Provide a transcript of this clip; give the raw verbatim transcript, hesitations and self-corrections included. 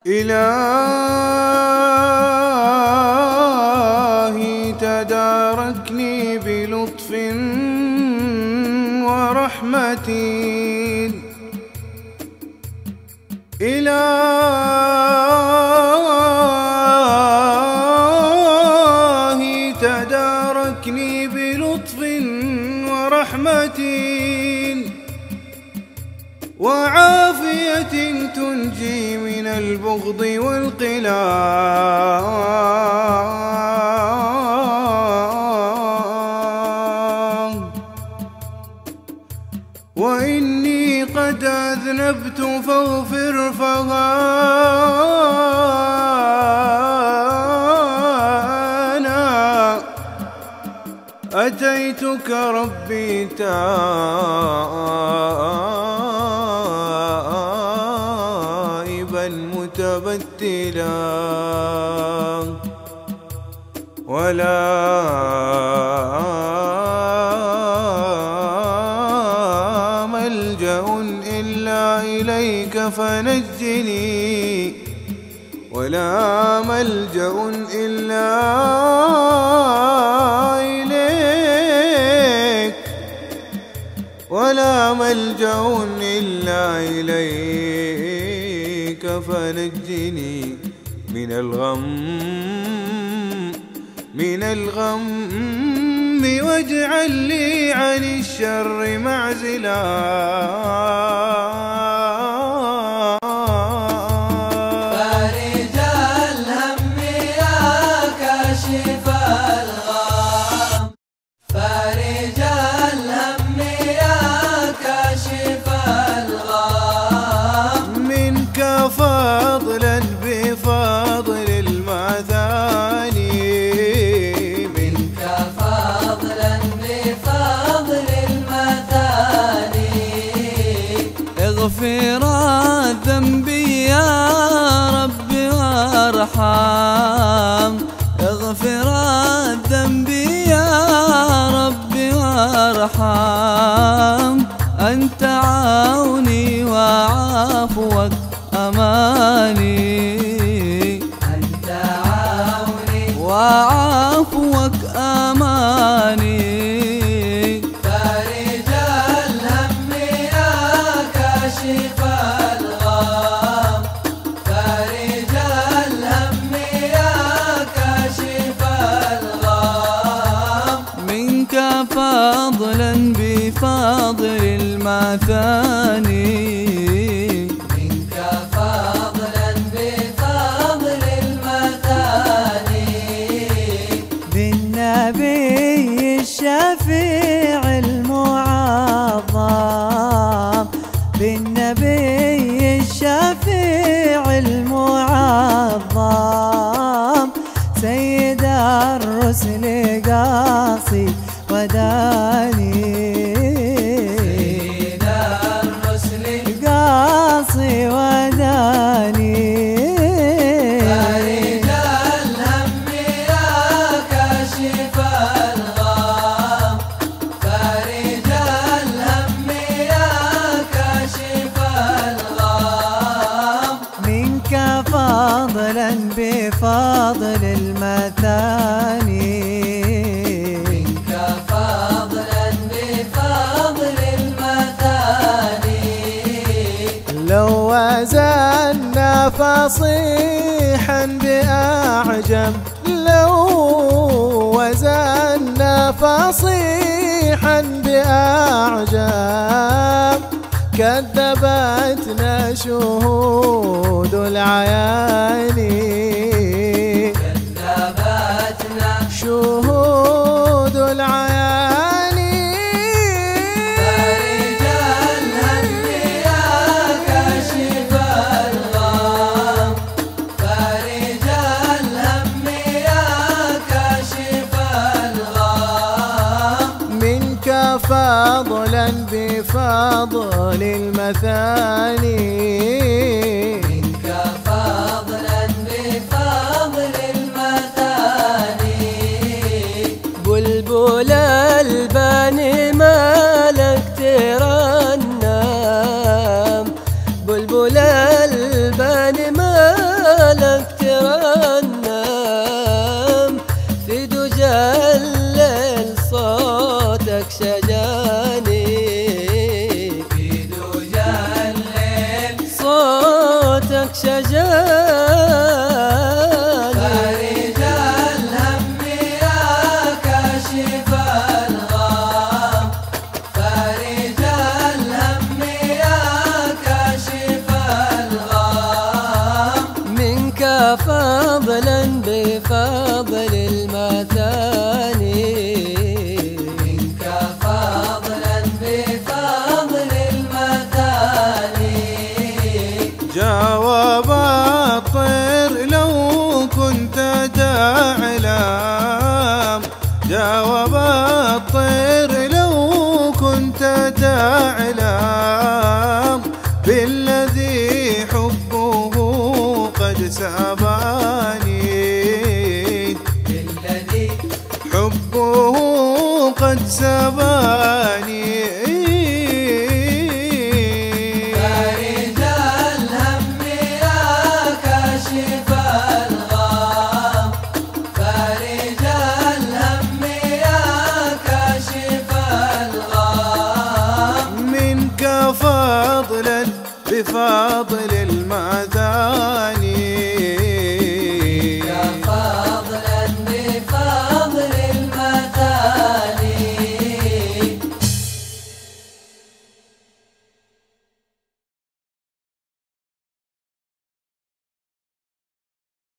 إلهي تداركني بلطف ورحمة، إلهي تداركني بلطف ورحمة وعافية تنجي من البغض والقلاع. وإني قد أذنبت فاغفر فأنا أتيتك ربي تائبا متبتلا، ولا ملجأ إلا إليك فنجني، ولا ملجأ إلا إليك، ولا ملجأ إلا إليك فنجني من الغم، من الغم واجعل لي عن الشر معزلا. فارج الهم يا كاشف الغم، فارج الهم يا كاشف الغم، منك فضلا بفضل المثاني، منك فضلا بفضل المثاني. اغفر ذنبي يا ربي وارحم، اغفر ذنبي يا ربي وارحم، أنت عوني وعفوك أماني، أنت عوني وعفوك أماني. فارج الهم يا كاشف الغم، فارج الهم يا كاشف الغم، منك فضلا بفضل المثاني، منك فضلا بفضل المثاني. بالنبي الشفيع المعظم، بالنبي الشفيع المعظم، سيد الرسل قاصي وداني، سيد الرسل قاصي وداني. فارج الهم يا كاشف الغم، فارج الهم يا كاشف الغم، منك فضلا بفضل المثاني، منك فضلا بفضل المثاني. لو وزنا فصيحا بأعجم، لو وزنا فصيحا بأعجم، كذبتنا شهود العيان، كذبتنا شهود العيان. فارج الهم يا كاشف الغم، فارج الهم يا كاشف الغم، منك فضلا بفضل المثاني، منك فضلا بفضل المثاني. بلبل البان مالك ترنم، بلبل البان مالك الجزال. فارج الهم يا كاشف الغام، فارج الهم يا كاشف الغام. منك فضلا بفضل المثاني، منك فضلا بفضل المثاني. جاوب الطير لو كنت تعلم، جاوب الطير لو كنت تعلم بالذي حبه قد سباني، بالذي حبه قد سباني. فارج الهم يا كاشف الغام، فارج الهم يا كاشف الغام. منك فضلا بفضل المثاني.